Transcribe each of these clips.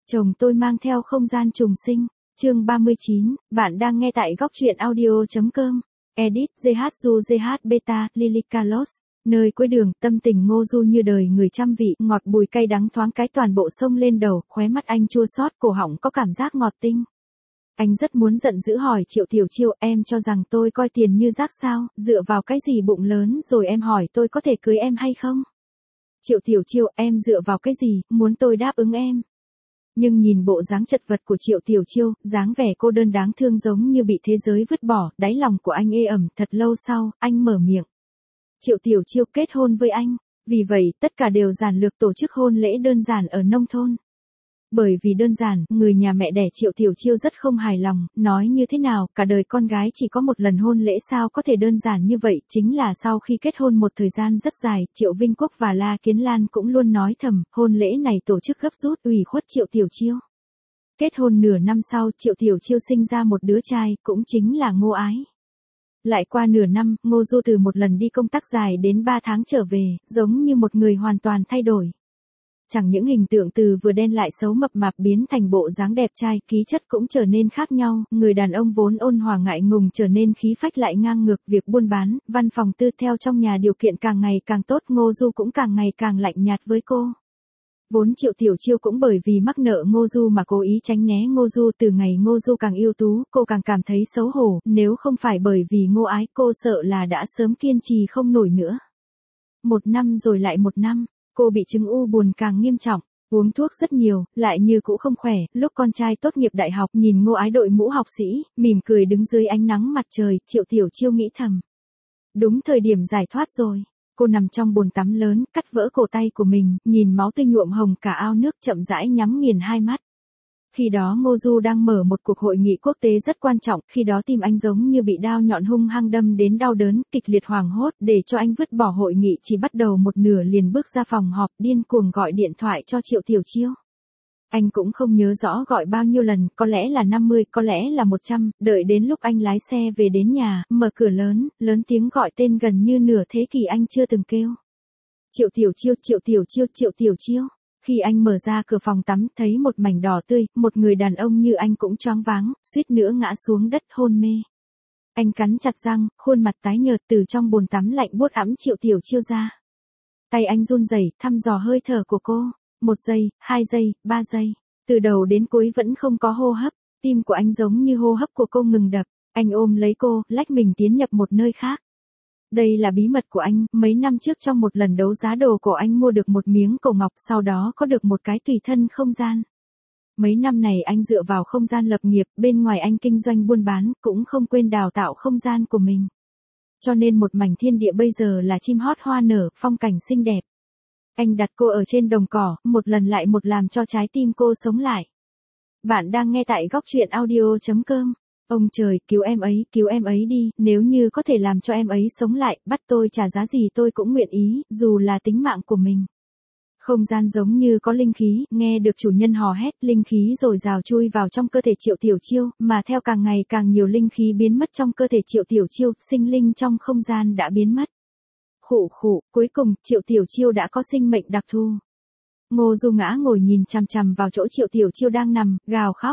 Chồng tôi mang theo không gian trùng sinh. Chương 39, bạn đang nghe tại góc truyện audio.com. Edit JHU Beta, Lily Carlos. Nơi cuối đường, tâm tình Ngô Du như đời người trăm vị, ngọt bùi cay đắng thoáng cái toàn bộ sông lên đầu, khóe mắt anh chua xót, cổ họng có cảm giác ngọt tinh. Anh rất muốn giận dữ hỏi Triệu Tiểu Chiêu, em cho rằng tôi coi tiền như rác sao, dựa vào cái gì bụng lớn rồi em hỏi tôi có thể cưới em hay không? Triệu Tiểu Chiêu, em dựa vào cái gì, muốn tôi đáp ứng em? Nhưng nhìn bộ dáng chật vật của Triệu Tiểu Chiêu, dáng vẻ cô đơn đáng thương giống như bị thế giới vứt bỏ, đáy lòng của anh ê ẩm. Thật lâu sau, anh mở miệng. Triệu Tiểu Chiêu kết hôn với anh, vì vậy tất cả đều giản lược tổ chức hôn lễ đơn giản ở nông thôn. Bởi vì đơn giản, người nhà mẹ đẻ Triệu Tiểu Chiêu rất không hài lòng, nói như thế nào, cả đời con gái chỉ có một lần hôn lễ sao có thể đơn giản như vậy, chính là sau khi kết hôn một thời gian rất dài, Triệu Vinh Quốc và La Kiến Lan cũng luôn nói thầm, hôn lễ này tổ chức gấp rút ủy khuất Triệu Tiểu Chiêu. Kết hôn nửa năm sau, Triệu Tiểu Chiêu sinh ra một đứa trai, cũng chính là Ngô Ái. Lại qua nửa năm, Ngô Du từ một lần đi công tác dài đến 3 tháng trở về, giống như một người hoàn toàn thay đổi. Chẳng những hình tượng từ vừa đen lại xấu mập mạp biến thành bộ dáng đẹp trai, khí chất cũng trở nên khác nhau, người đàn ông vốn ôn hòa ngại ngùng trở nên khí phách lại ngang ngược, việc buôn bán, văn phòng tư theo trong nhà điều kiện càng ngày càng tốt, Ngô Du cũng càng ngày càng lạnh nhạt với cô. Vốn Triệu Tiểu Chiêu cũng bởi vì mắc nợ Ngô Du mà cố ý tránh né Ngô Du, từ ngày Ngô Du càng ưu tú, cô càng cảm thấy xấu hổ, nếu không phải bởi vì Ngô Ái, cô sợ là đã sớm kiên trì không nổi nữa. Một năm rồi lại một năm. Cô bị chứng u buồn càng nghiêm trọng, uống thuốc rất nhiều, lại như cũ không khỏe, lúc con trai tốt nghiệp đại học nhìn Ngô Ái đội mũ học sĩ, mỉm cười đứng dưới ánh nắng mặt trời, Triệu Tiểu Chiêu nghĩ thầm. Đúng thời điểm giải thoát rồi, cô nằm trong bồn tắm lớn, cắt vỡ cổ tay của mình, nhìn máu tươi nhuộm hồng cả ao nước chậm rãi nhắm nghiền hai mắt. Khi đó Ngô Du đang mở một cuộc hội nghị quốc tế rất quan trọng, khi đó tim anh giống như bị đao nhọn hung hăng đâm đến đau đớn, kịch liệt hoảng hốt, để cho anh vứt bỏ hội nghị chỉ bắt đầu một nửa liền bước ra phòng họp, điên cuồng gọi điện thoại cho Triệu Tiểu Chiêu. Anh cũng không nhớ rõ gọi bao nhiêu lần, có lẽ là 50, có lẽ là 100, đợi đến lúc anh lái xe về đến nhà, mở cửa lớn tiếng gọi tên gần như nửa thế kỷ anh chưa từng kêu. Triệu Tiểu Chiêu, Triệu Tiểu Chiêu, Triệu Tiểu Chiêu. Khi anh mở ra cửa phòng tắm, thấy một mảnh đỏ tươi, một người đàn ông như anh cũng choáng váng, suýt nữa ngã xuống đất hôn mê. Anh cắn chặt răng, khuôn mặt tái nhợt từ trong bồn tắm lạnh buốt ẵm Triệu Tiểu Chiêu ra. Tay anh run rẩy, thăm dò hơi thở của cô. 1 giây, 2 giây, 3 giây. Từ đầu đến cuối vẫn không có hô hấp, tim của anh giống như hô hấp của cô ngừng đập. Anh ôm lấy cô, lách mình tiến nhập một nơi khác. Đây là bí mật của anh, mấy năm trước trong một lần đấu giá đồ cổ anh mua được một miếng cổ ngọc, sau đó có được một cái tùy thân không gian. Mấy năm này anh dựa vào không gian lập nghiệp, bên ngoài anh kinh doanh buôn bán, cũng không quên đào tạo không gian của mình. Cho nên một mảnh thiên địa bây giờ là chim hót hoa nở, phong cảnh xinh đẹp. Anh đặt cô ở trên đồng cỏ, một lần lại một làm cho trái tim cô sống lại. Bạn đang nghe tại góc truyện audio.com. Ông trời, cứu em ấy đi, nếu như có thể làm cho em ấy sống lại, bắt tôi trả giá gì tôi cũng nguyện ý, dù là tính mạng của mình. Không gian giống như có linh khí, nghe được chủ nhân hò hét, linh khí dồi dào chui vào trong cơ thể Triệu Tiểu Chiêu, mà theo càng ngày càng nhiều linh khí biến mất trong cơ thể Triệu Tiểu Chiêu, sinh linh trong không gian đã biến mất. Khụ, cuối cùng, Triệu Tiểu Chiêu đã có sinh mệnh đặc thù. Ngô Du ngã ngồi nhìn chằm chằm vào chỗ Triệu Tiểu Chiêu đang nằm, gào khóc.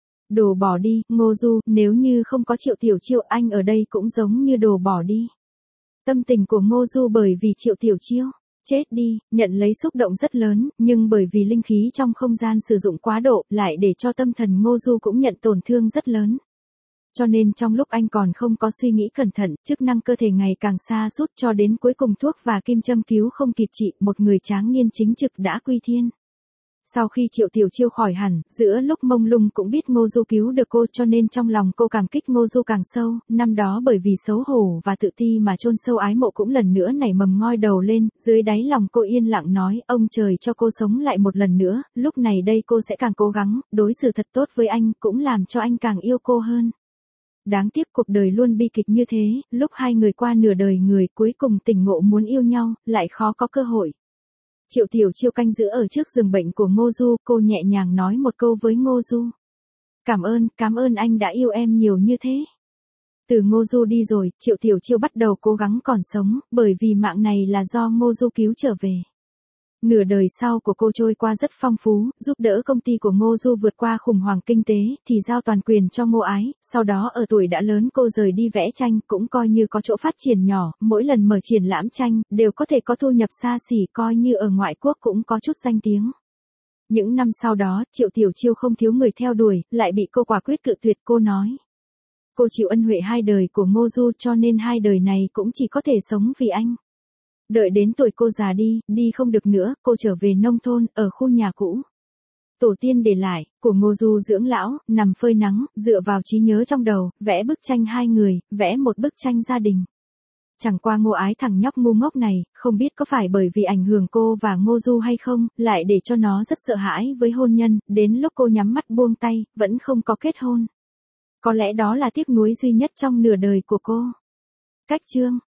Đồ bỏ đi, Ngô Du, nếu như không có Triệu Tiểu Chiêu anh ở đây cũng giống như đồ bỏ đi. Tâm tình của Ngô Du bởi vì Triệu Tiểu Chiêu chết đi, nhận lấy xúc động rất lớn, nhưng bởi vì linh khí trong không gian sử dụng quá độ, lại để cho tâm thần Ngô Du cũng nhận tổn thương rất lớn. Cho nên trong lúc anh còn không có suy nghĩ cẩn thận, chức năng cơ thể ngày càng sa sút cho đến cuối cùng thuốc và kim châm cứu không kịp trị, một người tráng niên chính trực đã quy thiên. Sau khi Triệu Tiểu Chiêu khỏi hẳn, giữa lúc mông lung cũng biết Ngô Du cứu được cô, cho nên trong lòng cô cảm kích Ngô Du càng sâu, năm đó bởi vì xấu hổ và tự ti mà chôn sâu ái mộ cũng lần nữa nảy mầm ngoi đầu lên, dưới đáy lòng cô yên lặng nói, ông trời cho cô sống lại một lần nữa, lúc này đây cô sẽ càng cố gắng, đối xử thật tốt với anh, cũng làm cho anh càng yêu cô hơn. Đáng tiếc cuộc đời luôn bi kịch như thế, lúc hai người qua nửa đời người cuối cùng tỉnh ngộ muốn yêu nhau, lại khó có cơ hội. Triệu Tiểu Chiêu canh giữ ở trước giường bệnh của Ngô Du, cô nhẹ nhàng nói một câu với Ngô Du. Cảm ơn anh đã yêu em nhiều như thế. Từ Ngô Du đi rồi, Triệu Tiểu Chiêu bắt đầu cố gắng còn sống, bởi vì mạng này là do Ngô Du cứu trở về. Nửa đời sau của cô trôi qua rất phong phú, giúp đỡ công ty của Ngô Du vượt qua khủng hoảng kinh tế, thì giao toàn quyền cho Ngô Ái, sau đó ở tuổi đã lớn cô rời đi vẽ tranh, cũng coi như có chỗ phát triển nhỏ, mỗi lần mở triển lãm tranh, đều có thể có thu nhập xa xỉ, coi như ở ngoại quốc cũng có chút danh tiếng. Những năm sau đó, Triệu Tiểu Chiêu không thiếu người theo đuổi, lại bị cô quả quyết cự tuyệt. Cô nói, cô chịu ân huệ 2 đời của Ngô Du, cho nên 2 đời này cũng chỉ có thể sống vì anh. Đợi đến tuổi cô già đi không được nữa, cô trở về nông thôn, ở khu nhà cũ tổ tiên để lại, của Ngô Du dưỡng lão, nằm phơi nắng, dựa vào trí nhớ trong đầu, vẽ bức tranh 2 người, vẽ một bức tranh gia đình. Chẳng qua Ngô Ái thằng nhóc ngu ngốc này, không biết có phải bởi vì ảnh hưởng cô và Ngô Du hay không, lại để cho nó rất sợ hãi với hôn nhân, đến lúc cô nhắm mắt buông tay, vẫn không có kết hôn. Có lẽ đó là tiếc nuối duy nhất trong nửa đời của cô. Cách chương